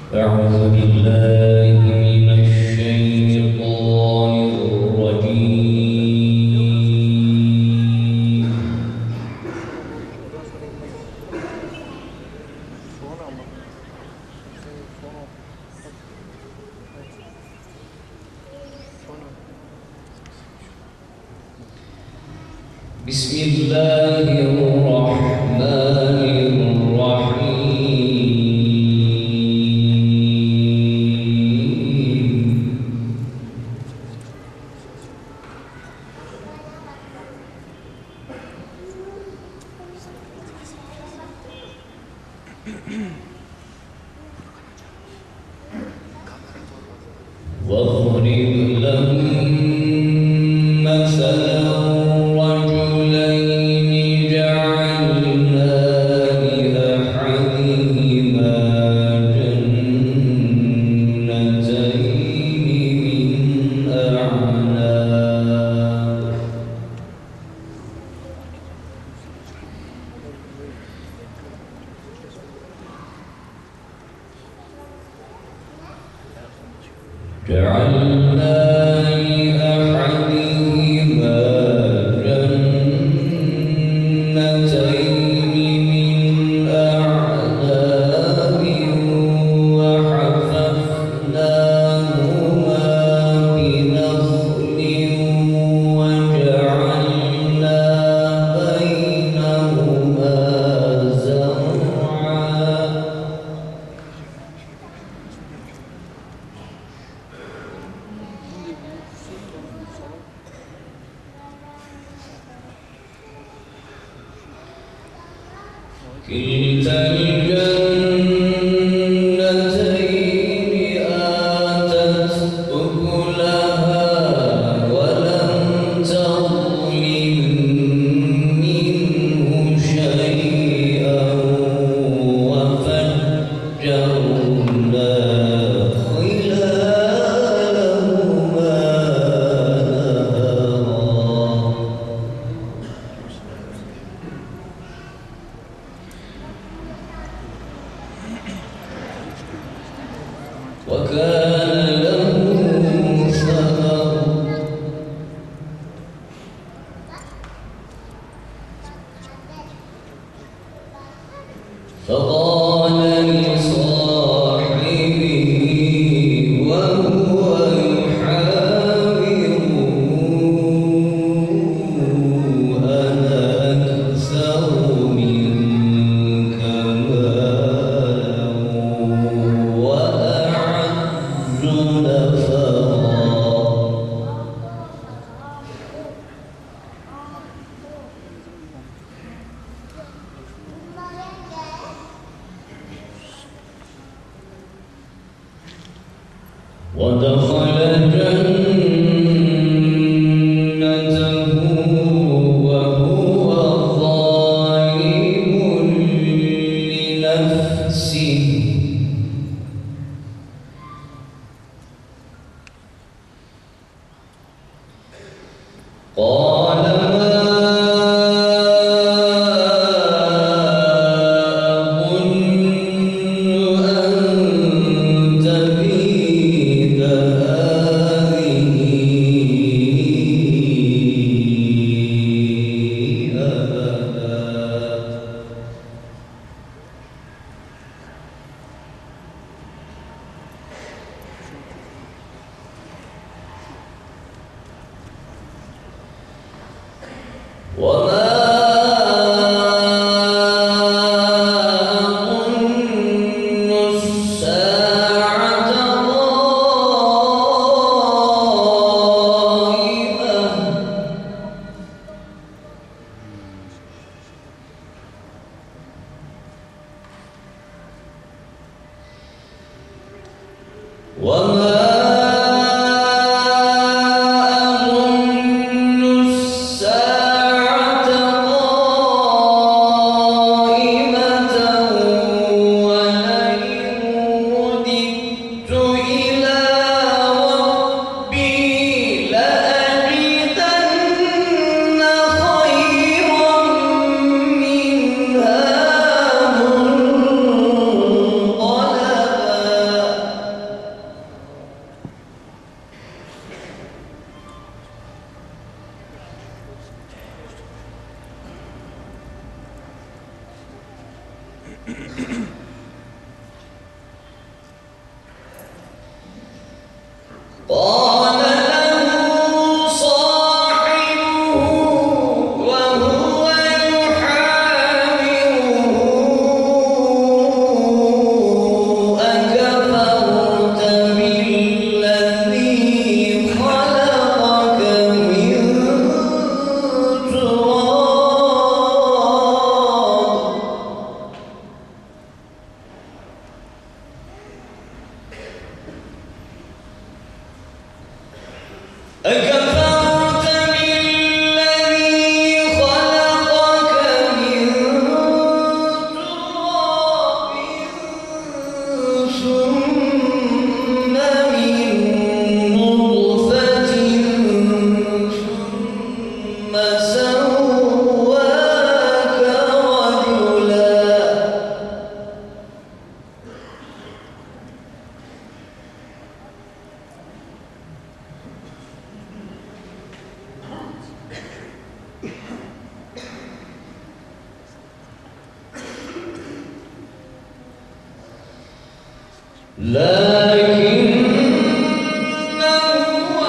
أعوذ بالله من الشيطان الرجيم. بسم الله الرحمن واضرب لهم مثلا رجلين جعلنا لأحدهما جنتين من أعناب جعلنا لأحدهما جنتين من أعناب وحففناهما بنخل وجعلنا بينهما زرعا كلتا الجنتين آتت أكلها ولم تظلم منه شيئا وفجرنا خلالهما نهرا وكان له ثمر فقال لصاحبه وهو يحاوره أنا أكثر منك مالا وأعز نفرا ودخل جنته وهو ظالم لنفسه قال ما أظن أن تبيد هذه أبدا وما أظن الساعة قائمة وما قال له صاحبه وهو يحاوره أكفرت بالذي خلقك من أكفرت بالذي خلقك من تراب ثم من نطفة ثم سواك رجلا لكن هو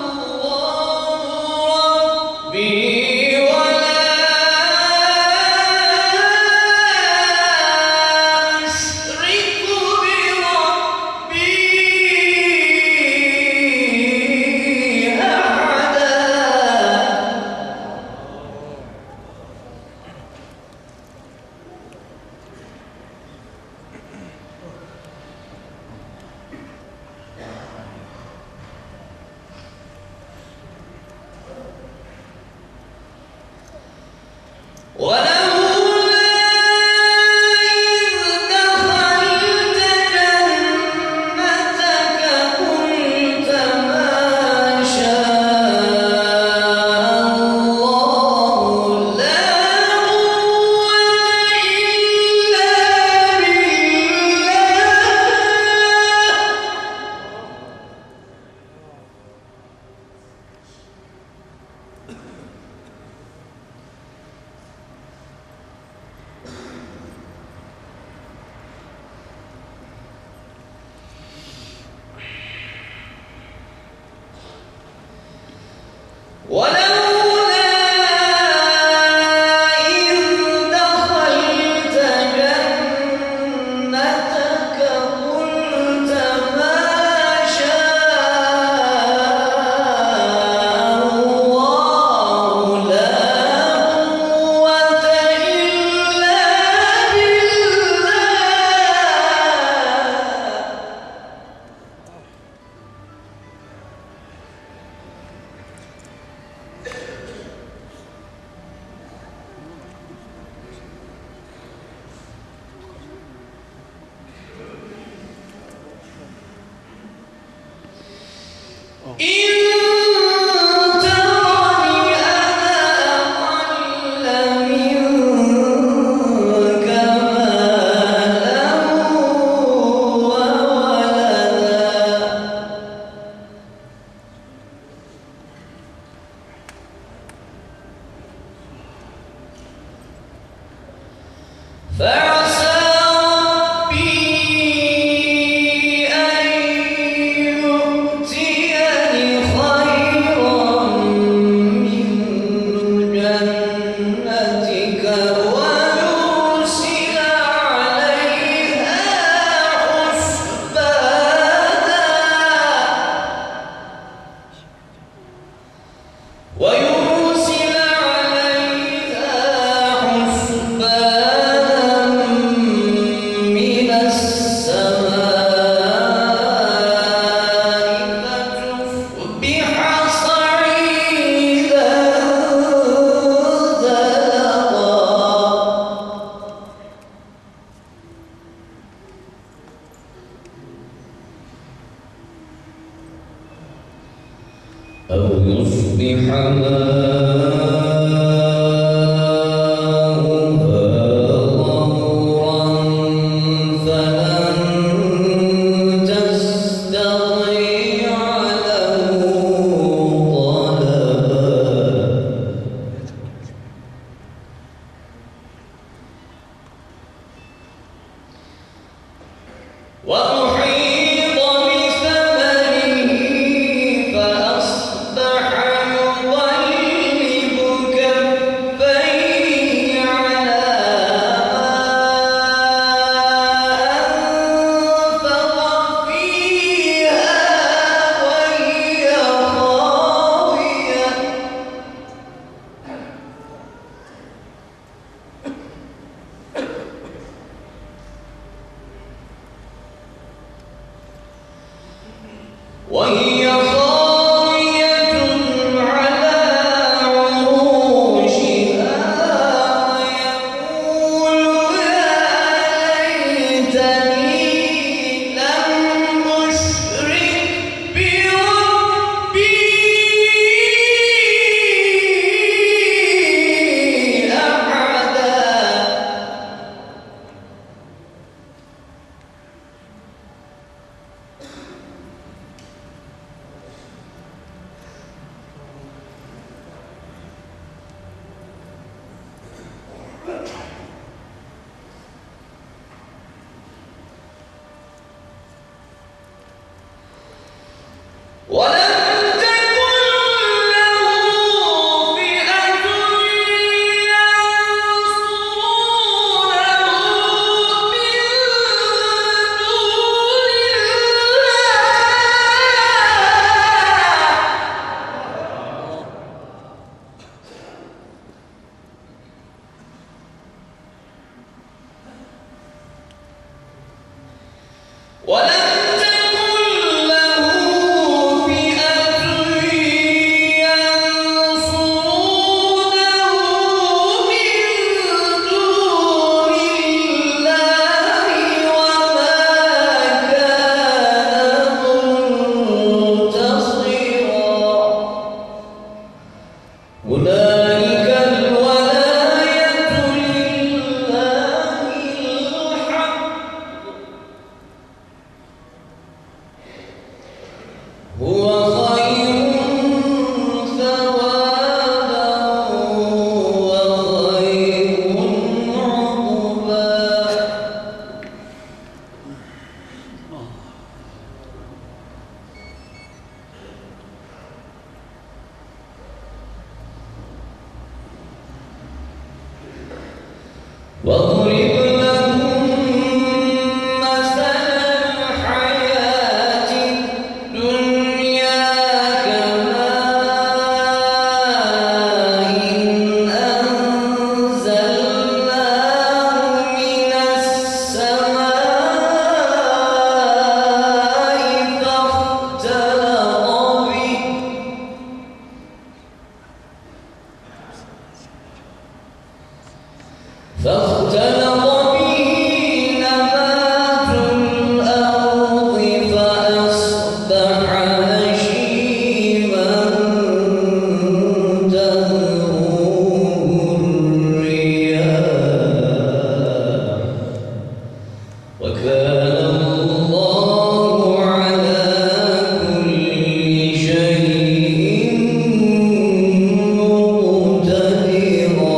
الله ربي ولا أشرك بربي أحدا. ولولا إذ دخلت جنتك قلت ما شاء الله لا قوة إلا ولولا إذ دخلت جنتك قلت ما شاء الله لا قوة إلا بالله. إن ترني أنا أقل منك مالا وولدا فعسى ربي أن يؤتيني خيرا من جنتك ويرسل عليها حسبانا من السماء فتصبح صعيدا زلقا. أو يصبح ماؤها غورا فلن تستطيع له طلبا. وأحيط بثمره فأصبح يقلب كفيه على ما أنفق فيها وهي خاوية. وهي خاوية على عروشها ويقول يا ليتني لم أشرك بربي أحدا. ولم تكن له فئة ينصرونه من دون الله. ولم تكن له فئة ينصرونه من دون الله وما كان منتصرا. هنالك الولاية لله الحق هو خير ثوابا وخير عقبا. واضرب لهم مثل الحياة الدنيا كماء أنزلناه من السماء فاختلط به نبات الأرض فأصبح هشيما تذروه الرياح وكان الله على كل شيء مقتدرا.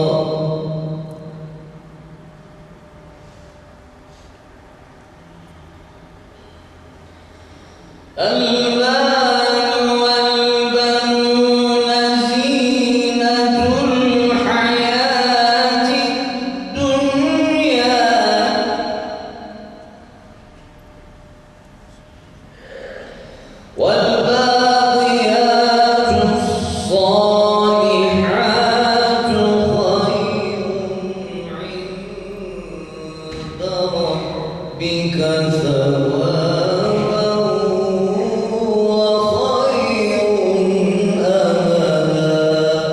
المال والبنون زينة الحياة الدنيا والباقيات الصالحات خير عند ربك ثوابا وخير أملا.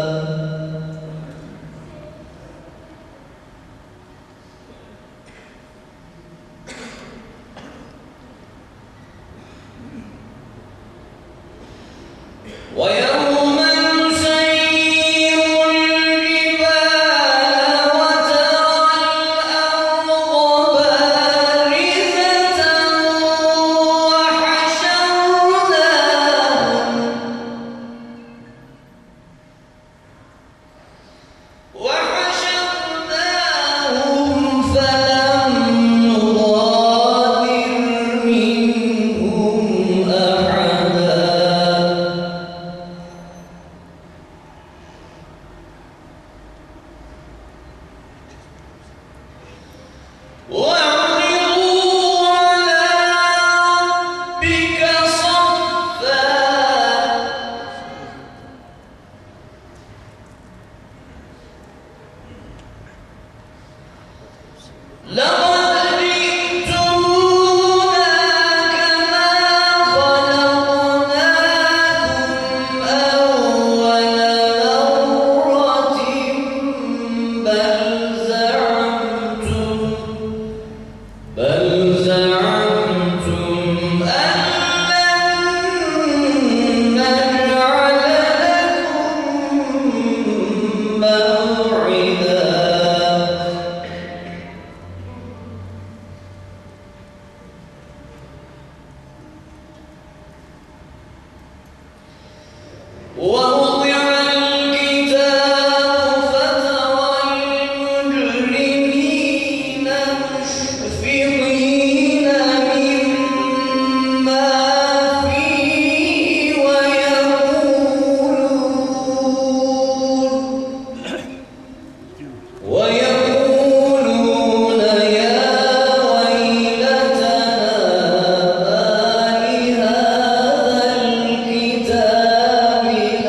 ويوم نسير الجبال وترى الأرض بارزة وعرضوا على ربك صفا لقد جئتمونا كما خلقناكم أول مرة بل زعمتم أن لن نجعل لكم موعدا ووضع الكتاب فترى المجرمين مشفقين مما فيه ويقولون يا ويلتنا ما لهذا الكتاب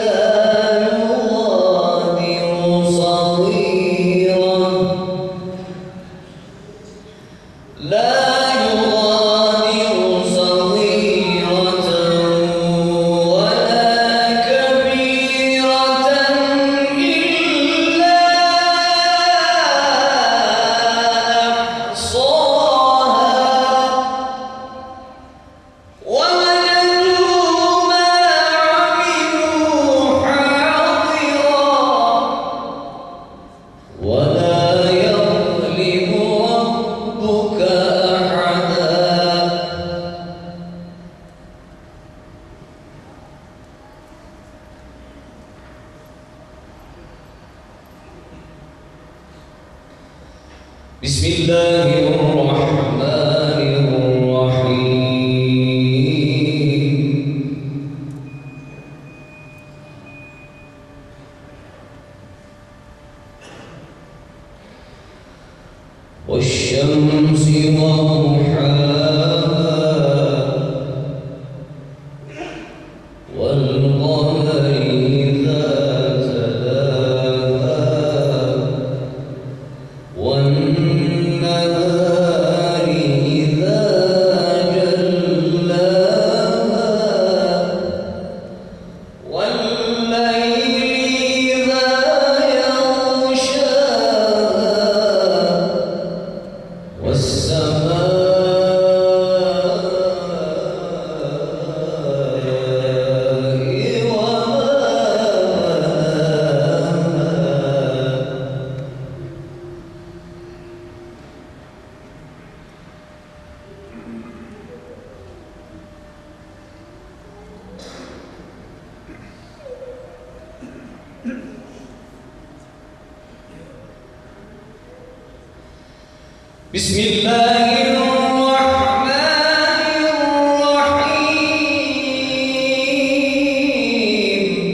لا يغادر صغيرة ولا كبيرة إلا أحصاها ووجدوا ما عملوا حاضرا ولا يظلم ربك أحدا بسم الله الرحمن الرحيم والشمس وضحاها والقمر إذا تلاها والنهار إذا جلاها والليل إذا يغشاها والسماء وما بناها بسم الله الرحمن الرحيم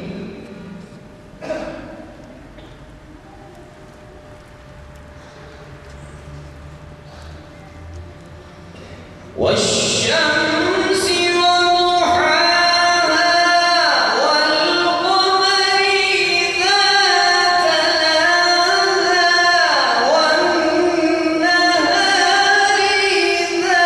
والشمس وضحاها والقمر إذا تلاها والنهار إذا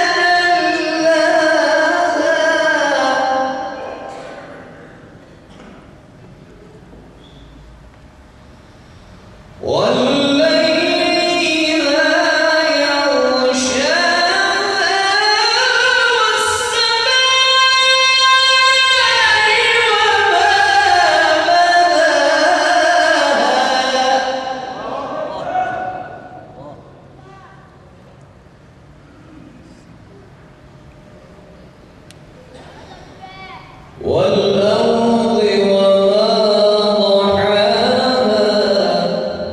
جلاها والليل إذا والأرض وما ضحاها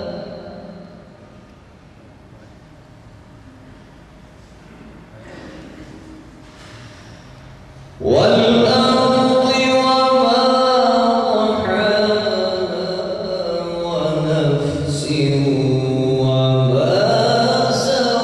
والأرض وما ضحاها ونفس وما سواها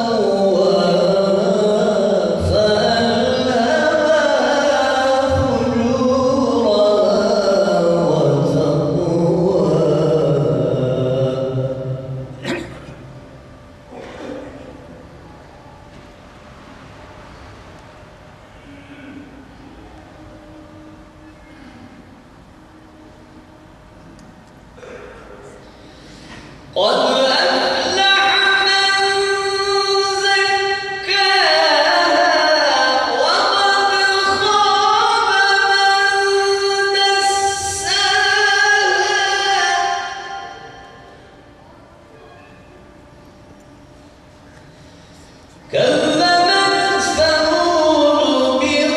كذبت ثمود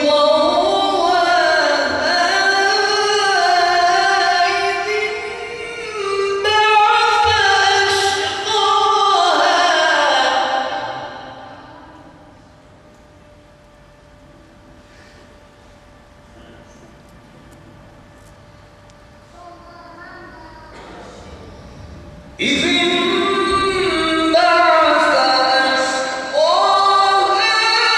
بطغواها إذ انبعث أشقاها إذ انبعث أشقاها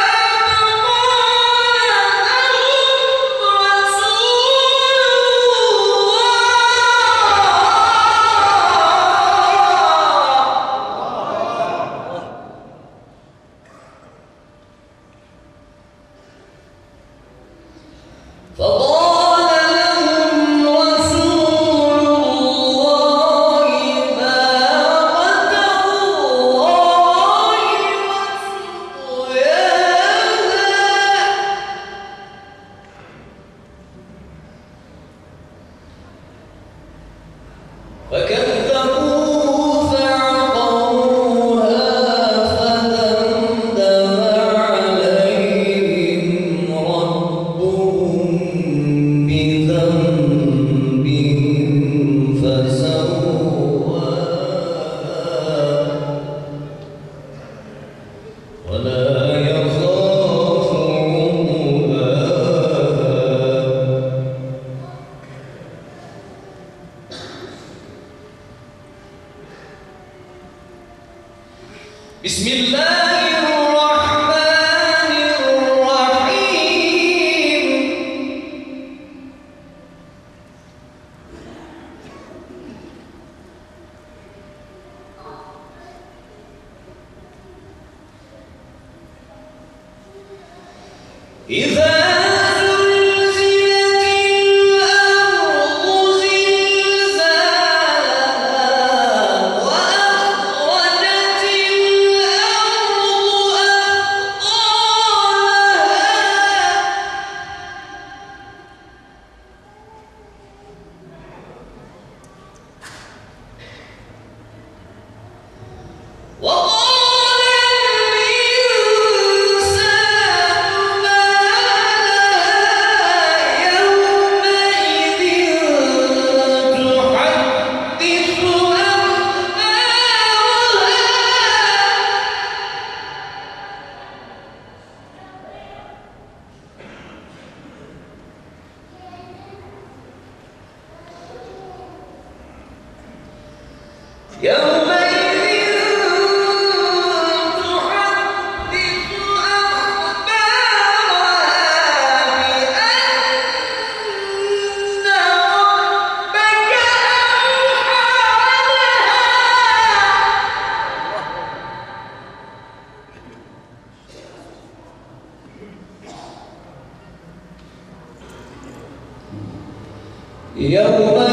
فقال لهم رسول الله ناقة الله وسقياها فكذبوه فعقروها فدمدم عليهم ربهم بذنبهم فسواها ولا يخاف عقباها بسم الله الرحمن الرحيم إذا زلزلت الأرض زلزالها وأخرجت الأرض أثقالها وقال الإنسان ما لها يومئذ تحدث أخبارها بأن ربك أوحى لها يوم